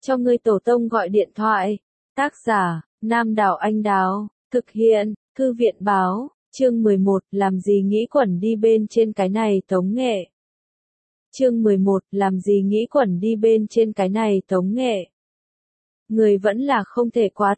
cho ngươi tổ tông gọi điện thoại. Tác giả, Nam Đảo Anh Đào, thực hiện, Thư viện Báo, chương 11, làm gì nghĩ quẩn đi bên trên cái này tống nghệ. Chương 11, làm gì nghĩ quẩn đi bên trên cái này tống nghệ. Người vẫn là không thể quá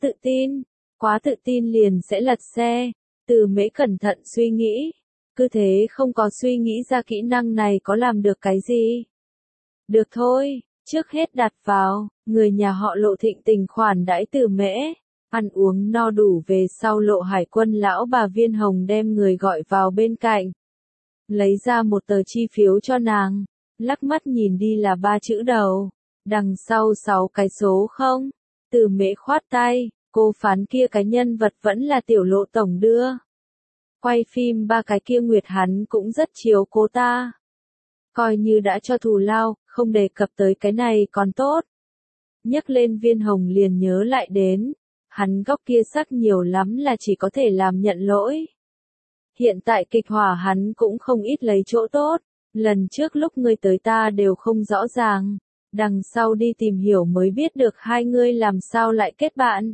tự tin liền sẽ lật xe. Từ Mễ cẩn thận suy nghĩ, cứ thế không có suy nghĩ ra kỹ năng này có làm được cái gì. Được thôi, trước hết đặt vào, người nhà họ Lộ thịnh tình khoản đãi Từ Mễ, ăn uống no đủ về sau Lộ Hải Quân lão bà Viên Hồng đem người gọi vào bên cạnh. Lấy ra một tờ chi phiếu cho nàng, lắc mắt nhìn đi là 3 chữ đầu, đằng sau 6 cái số không. Từ Mễ khoát tay, cô phán kia cái nhân vật vẫn là tiểu Lộ tổng đưa. Quay phim 3 cái kia Nguyệt hắn cũng rất chiếu cố ta. Coi như đã cho thù lao, không đề cập tới cái này còn tốt. Nhắc lên Viên Hồng liền nhớ lại đến, hắn góc kia sắc nhiều lắm là chỉ có thể làm nhận lỗi. Hiện tại kịch hỏa hắn cũng không ít lấy chỗ tốt, lần trước lúc ngươi tới ta đều không rõ ràng, đằng sau đi tìm hiểu mới biết được hai ngươi làm sao lại kết bạn.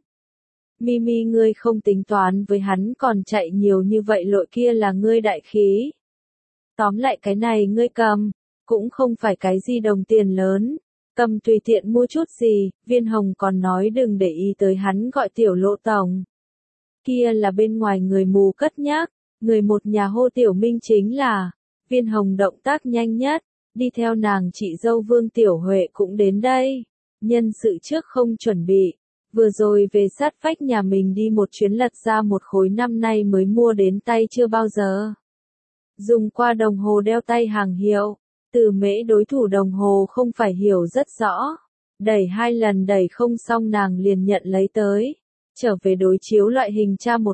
Mimi ngươi không tính toán với hắn còn chạy nhiều như vậy lội kia là ngươi đại khí. Tóm lại cái này ngươi cầm, cũng không phải cái gì đồng tiền lớn, cầm tùy tiện mua chút gì. Viên Hồng còn nói đừng để ý tới hắn gọi tiểu Lộ tổng. Kia là bên ngoài người mù cất nhắc, người một nhà hô tiểu Minh chính là. Viên Hồng động tác nhanh nhất, đi theo nàng chị dâu Vương Tiểu Huệ cũng đến đây. Nhân sự trước không chuẩn bị, vừa rồi về sát vách nhà mình đi một chuyến lật ra một khối năm nay mới mua đến tay chưa bao giờ. Dùng qua đồng hồ đeo tay hàng hiệu, Từ Mễ đối thủ đồng hồ không phải hiểu rất rõ. Đẩy 2 lần đẩy không xong nàng liền nhận lấy tới. Trở về đối chiếu loại hình tra một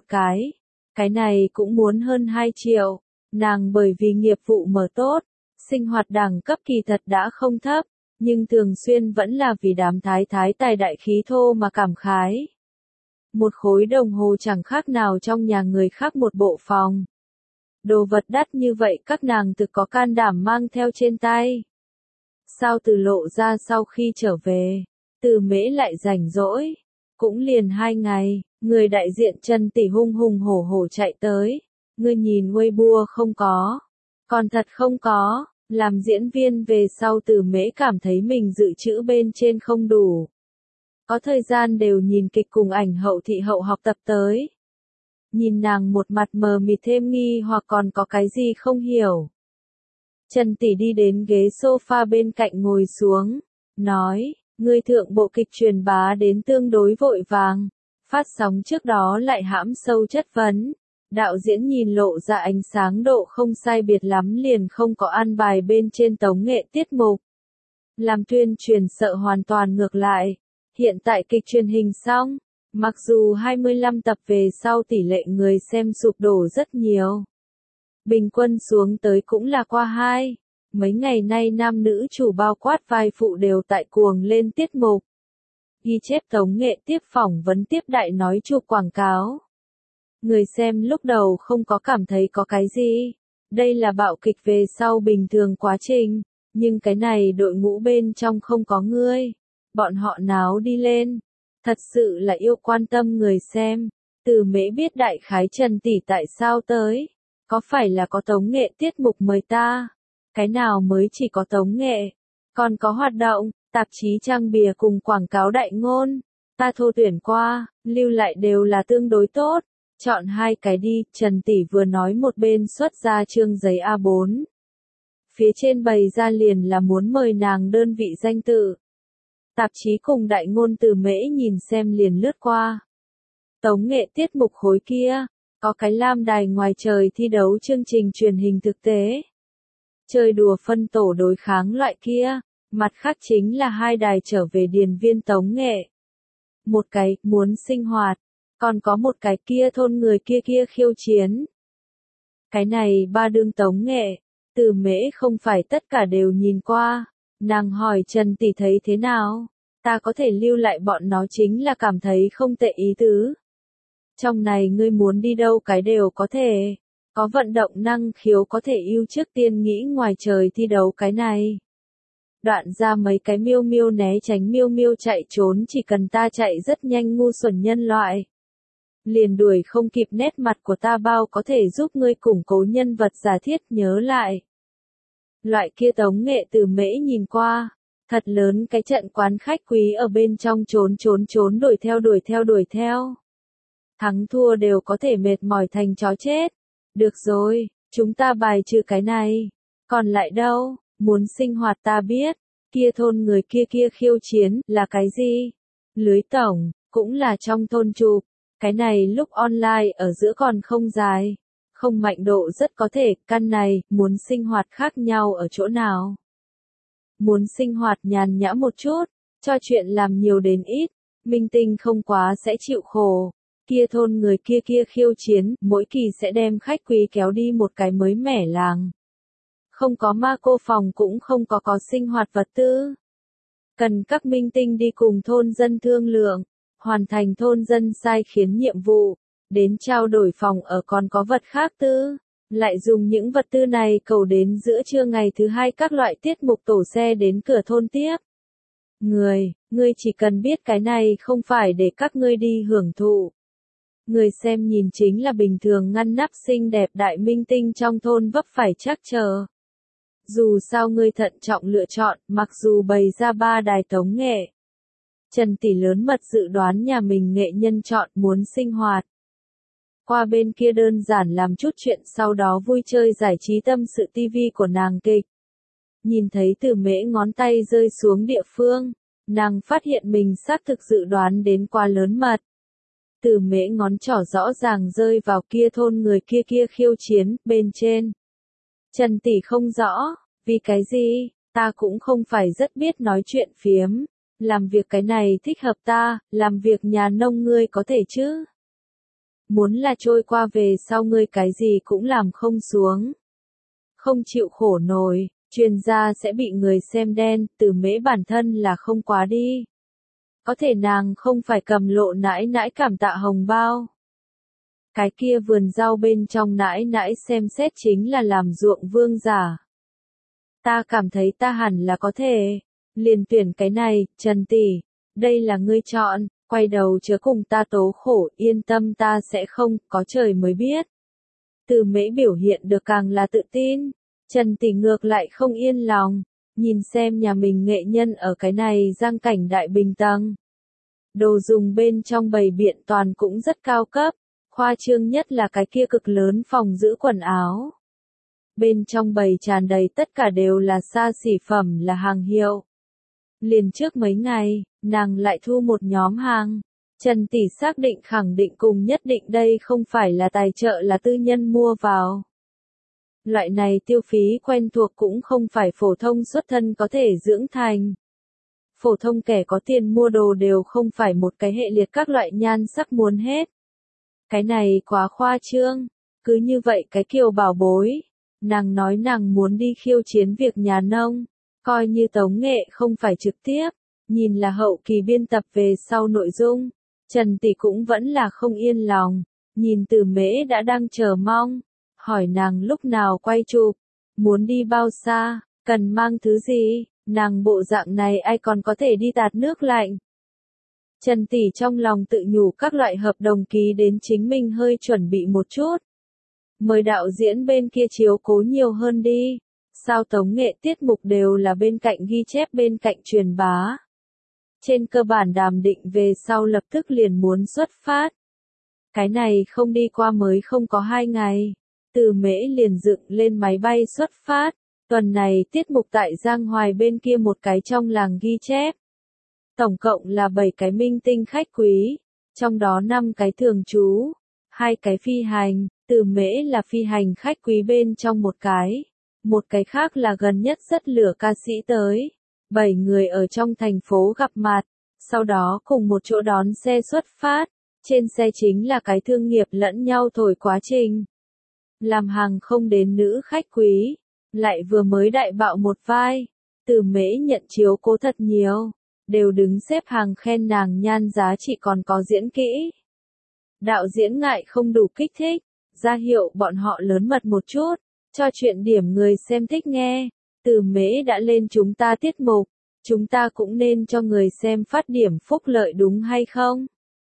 cái này cũng muốn hơn 2 triệu. Nàng bởi vì nghiệp vụ mở tốt, sinh hoạt đẳng cấp kỳ thật đã không thấp, nhưng thường xuyên vẫn là vì đám thái tài đại khí thô mà cảm khái. Một khối đồng hồ chẳng khác nào trong nhà người khác một bộ phòng. Đồ vật đắt như vậy các nàng thực có can đảm mang theo trên tay. Sao Từ Lộ ra sau khi trở về, Từ Mễ lại rảnh rỗi, cũng liền 2 ngày, người đại diện Trần Tỷ hùng hổ chạy tới. Ngươi nhìn Weibo không có, còn thật không có. Làm diễn viên về sau Từ Mễ cảm thấy mình dự trữ bên trên không đủ. Có thời gian đều nhìn kịch cùng ảnh hậu thị hậu học tập tới. Nhìn nàng một mặt mờ mịt thêm nghi hoặc còn có cái gì không hiểu. Trần Tỷ đi đến ghế sofa bên cạnh ngồi xuống, nói, ngươi thượng bộ kịch truyền bá đến tương đối vội vàng, phát sóng trước đó lại hãm sâu chất vấn. Đạo diễn nhìn lộ ra ánh sáng độ không sai biệt lắm liền không có an bài bên trên tống nghệ tiết mục. Làm tuyên truyền sợ hoàn toàn ngược lại. Hiện tại kịch truyền hình xong, mặc dù 25 tập về sau tỷ lệ người xem sụp đổ rất nhiều. Bình quân xuống tới cũng là qua 2. Mấy ngày nay nam nữ chủ bao quát vai phụ đều tại cuồng lên tiết mục. Ghi chép tống nghệ tiếp phỏng vấn tiếp đại nói chụp quảng cáo. Người xem lúc đầu không có cảm thấy có cái gì. Đây là bạo kịch về sau bình thường quá trình. Nhưng cái này đội ngũ bên trong không có ngươi. Bọn họ náo đi lên. Thật sự là yêu quan tâm người xem. Từ Mễ biết đại khái Trần Tỷ tại sao tới. Có phải là có tống nghệ tiết mục mời ta? Cái nào mới chỉ có tống nghệ? Còn có hoạt động, tạp chí trang bìa cùng quảng cáo đại ngôn. Ta thô tuyển qua, lưu lại đều là tương đối tốt. Chọn 2 cái đi, Trần Tỷ vừa nói một bên xuất ra chương giấy A4. Phía trên bày ra liền là muốn mời nàng đơn vị danh tự. Tạp chí cùng đại ngôn Từ Mễ nhìn xem liền lướt qua. Tống nghệ tiết mục khối kia, có cái lam đài ngoài trời thi đấu chương trình truyền hình thực tế. Chơi đùa phân tổ đối kháng loại kia, mặt khác chính là 2 đài trở về điền viên tống nghệ. Một cái, muốn sinh hoạt. Còn có một cái kia thôn người kia khiêu chiến. Cái này 3 đương tống nghệ, Từ Mễ không phải tất cả đều nhìn qua. Nàng hỏi Trần Tỷ thấy thế nào? Ta có thể lưu lại bọn nó chính là cảm thấy không tệ ý tứ. Trong này ngươi muốn đi đâu cái đều có thể. Có vận động năng khiếu có thể ưu trước tiên nghĩ ngoài trời thi đấu cái này. Đoạn ra mấy cái miêu miêu né tránh miêu miêu chạy trốn, chỉ cần ta chạy rất nhanh, ngu xuẩn nhân loại. Liền đuổi không kịp, nét mặt của ta bao có thể giúp ngươi củng cố nhân vật giả thiết nhớ lại. Loại kia tống nghệ Từ Mễ nhìn qua, thật lớn cái trận quán khách quý ở bên trong trốn đuổi theo. Thắng thua đều có thể mệt mỏi thành chó chết. Được rồi, chúng ta bài trừ cái này. Còn lại đâu, muốn sinh hoạt ta biết, kia thôn người kia khiêu chiến là cái gì? Lưới tổng, cũng là trong thôn chụp. Cái này lúc online ở giữa còn không dài. Không mạnh độ rất có thể, căn này, muốn sinh hoạt khác nhau ở chỗ nào? Muốn sinh hoạt nhàn nhã một chút, cho chuyện làm nhiều đến ít, minh tinh không quá sẽ chịu khổ. Kia thôn người kia khiêu chiến, mỗi kỳ sẽ đem khách quý kéo đi một cái mới mẻ làng. Không có ma cô phòng cũng không có sinh hoạt vật tư. Cần các minh tinh đi cùng thôn dân thương lượng, hoàn thành thôn dân sai khiến nhiệm vụ, đến trao đổi phòng ở, còn có vật khác tư. Lại dùng những vật tư này cầu đến giữa trưa ngày thứ hai các loại tiết mục tổ xe đến cửa thôn tiếp. Ngươi chỉ cần biết cái này không phải để các ngươi đi hưởng thụ. Người xem nhìn chính là bình thường ngăn nắp xinh đẹp đại minh tinh trong thôn vấp phải trắc trở. Dù sao ngươi thận trọng lựa chọn, mặc dù bày ra 3 đài tống nghệ. Trần tỷ lớn mật dự đoán nhà mình nghệ nhân chọn muốn sinh hoạt. Qua bên kia đơn giản làm chút chuyện, sau đó vui chơi giải trí tâm sự tivi của nàng kịch. Nhìn thấy Từ Mễ ngón tay rơi xuống địa phương, nàng phát hiện mình xác thực dự đoán đến quá lớn mật. Từ Mễ ngón trỏ rõ ràng rơi vào kia thôn người kia khiêu chiến, bên trên. Trần tỷ không rõ, vì cái gì, ta cũng không phải rất biết nói chuyện phiếm. Làm việc cái này thích hợp ta, làm việc nhà nông ngươi có thể chứ. Muốn là trôi qua về sau ngươi cái gì cũng làm không xuống. Không chịu khổ nổi, chuyên gia sẽ bị người xem đen, Từ Mễ bản thân là không quá đi. Có thể nàng không phải cầm lộ nãi nãi cảm tạ hồng bao. Cái kia vườn rau bên trong nãi nãi xem xét chính là làm ruộng vương giả. Ta cảm thấy ta hẳn là có thể. Liền tuyển cái này, Trần tỷ, đây là ngươi chọn, quay đầu chớ cùng ta tố khổ, yên tâm ta sẽ không, có trời mới biết. Từ Mễ biểu hiện được càng là tự tin, Trần tỷ ngược lại không yên lòng, nhìn xem nhà mình nghệ nhân ở cái này giang cảnh đại bình tầng. Đồ dùng bên trong bày biện toàn cũng rất cao cấp, khoa trương nhất là cái kia cực lớn phòng giữ quần áo. Bên trong bày tràn đầy tất cả đều là xa xỉ phẩm, là hàng hiệu. Liền trước mấy ngày, nàng lại thu một nhóm hàng. Trần tỷ xác định khẳng định cùng nhất định đây không phải là tài trợ, là tư nhân mua vào. Loại này tiêu phí quen thuộc cũng không phải phổ thông xuất thân có thể dưỡng thành. Phổ thông kẻ có tiền mua đồ đều không phải một cái hệ liệt các loại nhan sắc muốn hết. Cái này quá khoa trương. Cứ như vậy cái Kiều bảo bối. Nàng nói nàng muốn đi khiêu chiến việc nhà nông. Coi như tống nghệ không phải trực tiếp. Nhìn là hậu kỳ biên tập về sau nội dung. Trần tỷ cũng vẫn là không yên lòng. Nhìn Từ Mễ đã đang chờ mong. Hỏi nàng lúc nào quay chụp. Muốn đi bao xa. Cần mang thứ gì. Nàng bộ dạng này ai còn có thể đi tạt nước lạnh. Trần tỷ trong lòng tự nhủ các loại hợp đồng ký đến chính mình hơi chuẩn bị một chút. Mời đạo diễn bên kia chiếu cố nhiều hơn đi. Sao tống nghệ tiết mục đều là bên cạnh ghi chép bên cạnh truyền bá. Trên cơ bản đàm định về sau lập tức liền muốn xuất phát. Cái này không đi qua mới không có 2 ngày. Từ Mễ liền dựng lên máy bay xuất phát. Tuần này tiết mục tại Giang Hoài bên kia một cái trong làng ghi chép. Tổng cộng là 7 cái minh tinh khách quý, trong đó 5 cái thường trú, 2 cái phi hành, Từ Mễ là phi hành khách quý bên trong một cái khác là gần nhất rất lửa ca sĩ tới. 7 người ở trong thành phố gặp mặt, sau đó cùng một chỗ đón xe xuất phát, trên xe chính là cái thương nghiệp lẫn nhau thổi quá trình. Làm hàng không đến nữ khách quý, lại vừa mới đại bạo một vai, Từ Mễ nhận chiếu cố thật nhiều. Đều đứng xếp hàng khen nàng nhan giá trị còn có diễn kỹ. Đạo diễn ngại không đủ kích thích, ra hiệu bọn họ lớn mật một chút, cho chuyện điểm người xem thích nghe. Từ Mễ đã lên chúng ta tiết mục, chúng ta cũng nên cho người xem phát điểm phúc lợi đúng hay không?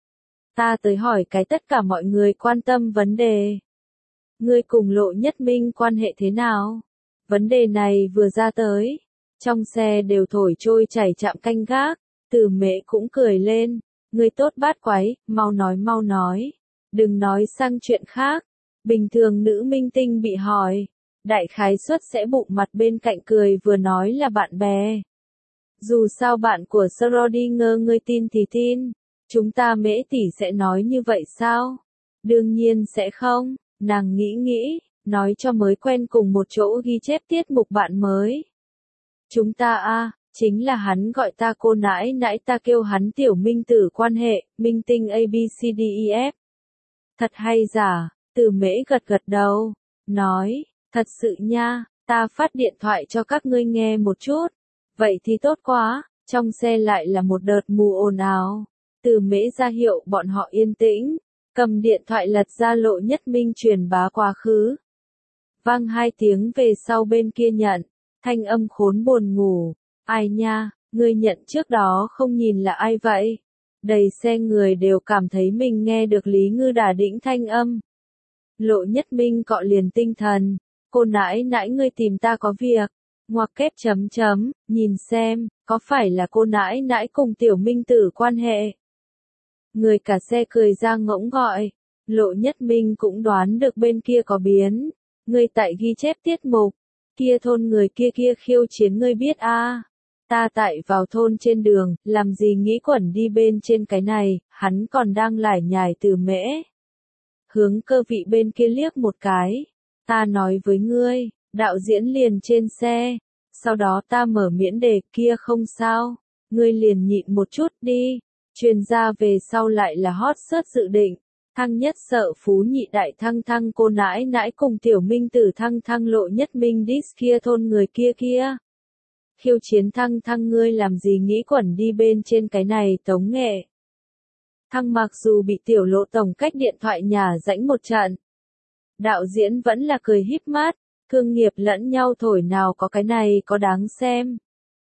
Ta tới hỏi cái tất cả mọi người quan tâm vấn đề. Ngươi cùng Lộ Nhất Minh quan hệ thế nào? Vấn đề này vừa ra tới, trong xe đều thổi trôi chảy chạm canh gác, Từ Mễ cũng cười lên, ngươi tốt bát quái, mau nói, đừng nói sang chuyện khác. Bình thường nữ minh tinh bị hỏi, đại khái suất sẽ bụng mặt bên cạnh cười vừa nói là bạn bè. Dù sao bạn của Schrödinger ngươi tin thì tin, chúng ta Mễ tỷ sẽ nói như vậy sao? Đương nhiên sẽ không, nàng nghĩ, nói cho mới quen cùng một chỗ ghi chép tiết mục bạn mới. Chúng ta chính là hắn gọi ta cô nãi nãi, ta kêu hắn tiểu minh tử, quan hệ, minh tinh ABCDEF. Thật hay giả? Từ Mễ gật đầu, nói, thật sự nha, ta phát điện thoại cho các ngươi nghe một chút. Vậy thì tốt quá, trong xe lại là một đợt mù ồn ào. Từ Mễ ra hiệu bọn họ yên tĩnh, cầm điện thoại lật ra Lộ Nhất Minh truyền bá quá khứ. Vang 2 tiếng về sau bên kia nhận, thanh âm khốn buồn ngủ, ai nha, ngươi nhận trước đó không nhìn là ai vậy? Đầy xe người đều cảm thấy mình nghe được Lý Ngư Đà đĩnh thanh âm. Lộ Nhất Minh cọ liền tinh thần, cô nãi nãi ngươi tìm ta có việc, ngoặc kép chấm, nhìn xem, có phải là cô nãi nãi cùng tiểu minh tử quan hệ? Người cả xe cười ra ngỗng gọi, Lộ Nhất Minh cũng đoán được bên kia có biến, ngươi tại ghi chép tiết mục, kia thôn người kia khiêu chiến ngươi biết ta tại vào thôn trên đường, làm gì nghĩ quẩn đi bên trên cái này, hắn còn đang lải nhải Từ Mễ. Hướng Cơ Vị bên kia liếc một cái, ta nói với ngươi, đạo diễn liền trên xe, sau đó ta mở miễn đề kia không sao, ngươi liền nhịn một chút đi, truyền ra về sau lại là hot search dự định, thăng nhất sợ phú nhị đại thăng cô nãi nãi cùng tiểu minh tử thăng Lộ Nhất Minh diss kia thôn người kia. Khiêu chiến thăng ngươi làm gì nghĩ quẩn đi bên trên cái này tống nghệ. Thăng mặc dù bị tiểu Lộ tổng cách điện thoại nhà rãnh một trận. Đạo diễn vẫn là cười híp mắt, thương nghiệp lẫn nhau thổi nào có cái này có đáng xem.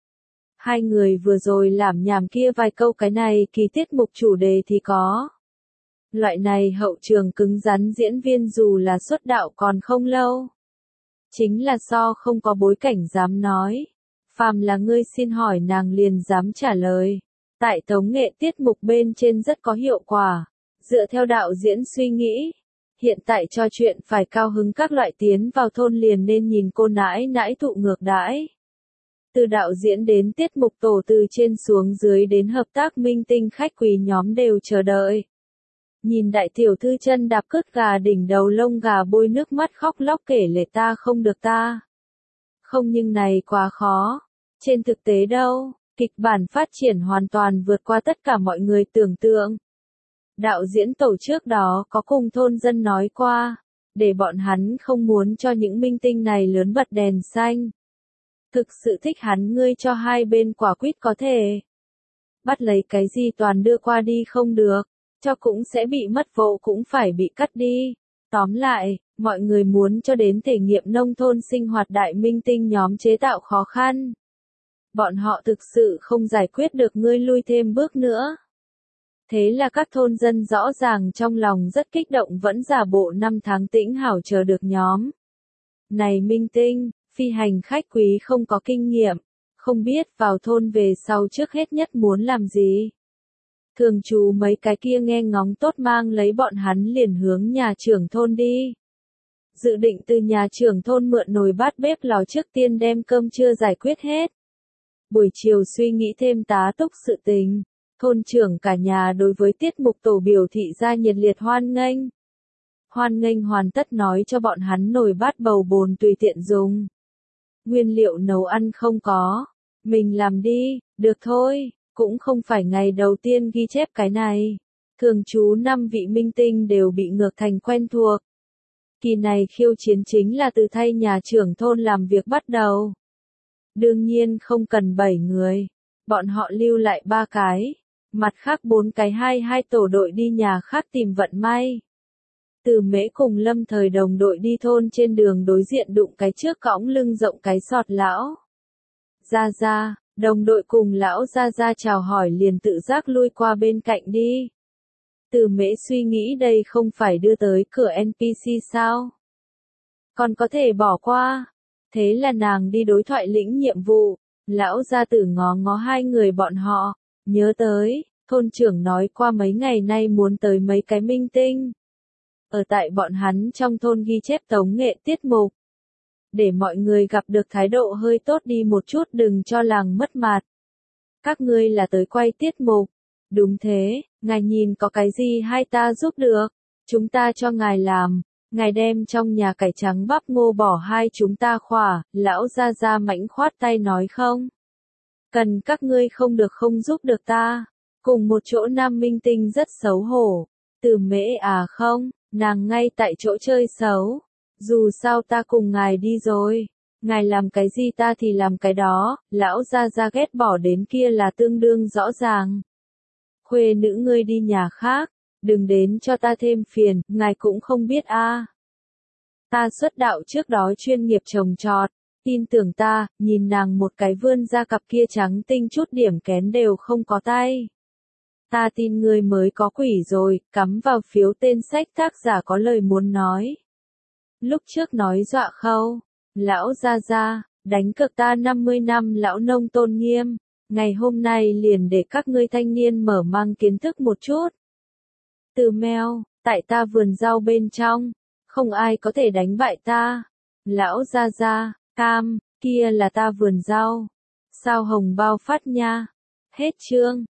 Hai người vừa rồi làm nhảm kia vài câu cái này kỳ tiết mục chủ đề thì có. Loại này hậu trường cứng rắn diễn viên dù là xuất đạo còn không lâu. Chính là so không có bối cảnh dám nói. Phàm là ngươi xin hỏi nàng liền dám trả lời. Tại tống nghệ tiết mục bên trên rất có hiệu quả. Dựa theo đạo diễn suy nghĩ. Hiện tại cho chuyện phải cao hứng các loại tiến vào thôn liền nên nhìn cô nãi nãi thụ ngược đãi. Từ đạo diễn đến tiết mục tổ từ trên xuống dưới đến hợp tác minh tinh khách quý nhóm đều chờ đợi. Nhìn đại tiểu thư chân đạp cứt gà đỉnh đầu lông gà bôi nước mắt khóc lóc kể lể ta không được ta. Không nhưng này quá khó. Trên thực tế đâu, kịch bản phát triển hoàn toàn vượt qua tất cả mọi người tưởng tượng. Đạo diễn tổ trước đó có cùng thôn dân nói qua, để bọn hắn không muốn cho những minh tinh này lớn bật đèn xanh. Thực sự thích hắn ngươi cho hai bên quả quýt có thể. Bắt lấy cái gì toàn đưa qua đi không được, cho cũng sẽ bị mất vô cũng phải bị cắt đi. Tóm lại, mọi người muốn cho đến thể nghiệm nông thôn sinh hoạt đại minh tinh nhóm chế tạo khó khăn. Bọn họ thực sự không giải quyết được ngươi lui thêm bước nữa. Thế là các thôn dân rõ ràng trong lòng rất kích động vẫn giả bộ 5 tháng tĩnh hảo chờ được nhóm. Này minh tinh, phi hành khách quý không có kinh nghiệm, không biết vào thôn về sau trước hết nhất muốn làm gì. Thường trú mấy cái kia nghe ngóng tốt mang lấy bọn hắn liền hướng nhà trưởng thôn đi. Dự định từ nhà trưởng thôn mượn nồi bát bếp lò trước tiên đem cơm trưa giải quyết hết. Buổi chiều suy nghĩ thêm tá túc sự tình. Thôn trưởng cả nhà đối với tiết mục tổ biểu thị ra nhiệt liệt hoan nghênh. Hoan nghênh hoàn tất nói cho bọn hắn nồi bát bầu bồn tùy tiện dùng. Nguyên liệu nấu ăn không có. Mình làm đi, được thôi, cũng không phải ngày đầu tiên ghi chép cái này. Thường trú 5 vị minh tinh đều bị ngược thành quen thuộc. Kỳ này khiêu chiến chính là từ thay nhà trưởng thôn làm việc bắt đầu. Đương nhiên không cần 7 người. Bọn họ lưu lại 3 cái. Mặt khác 4 cái hai tổ đội đi nhà khác tìm vận may. Từ Mễ cùng Lâm Thời đồng đội đi thôn, trên đường đối diện đụng cái trước cõng lưng rộng cái sọt lão Gia Gia, đồng đội cùng lão Gia Gia chào hỏi liền tự giác lui qua bên cạnh đi. Từ Mễ suy nghĩ đây không phải đưa tới cửa NPC sao? Còn có thể bỏ qua. Thế là nàng đi đối thoại lĩnh nhiệm vụ. Lão gia tử ngó ngó hai người bọn họ, nhớ tới, thôn trưởng nói qua mấy ngày nay muốn tới mấy cái minh tinh. Ở tại bọn hắn trong thôn ghi chép tống nghệ tiết mục. Để mọi người gặp được thái độ hơi tốt đi một chút, đừng cho làng mất mặt. Các ngươi là tới quay tiết mục. Đúng thế, ngài nhìn có cái gì hay ta giúp được? Chúng ta cho ngài làm. Ngài đem trong nhà cải trắng bắp ngô bỏ hai chúng ta khỏa, lão Gia Gia mãnh khoát tay nói không. Cần các ngươi không được không giúp được ta. Cùng một chỗ nam minh tinh rất xấu hổ. Từ Mễ à không, nàng ngay tại chỗ chơi xấu. Dù sao ta cùng ngài đi rồi. Ngài làm cái gì ta thì làm cái đó, lão Gia Gia ghét bỏ đến kia là tương đương rõ ràng. Khuê nữ ngươi đi nhà khác, đừng đến cho ta thêm phiền, ngài cũng không biết a. Ta xuất đạo trước đó chuyên nghiệp trồng trọt, tin tưởng ta, nhìn nàng một cái vươn ra cặp kia trắng tinh chút điểm kén đều không có tay. Ta tin ngươi mới có quỷ rồi, cắm vào phiếu tên sách tác giả có lời muốn nói. Lúc trước nói dọa khâu, lão Gia Gia, đánh cược ta 50 năm lão nông tôn nghiêm, ngày hôm nay liền để các ngươi thanh niên mở mang kiến thức một chút. Từ Mèo, tại ta vườn rau bên trong, không ai có thể đánh bại ta. Lão Gia Gia, cam, kia là ta vườn rau. Sao hồng bao phát nha. Hết chương.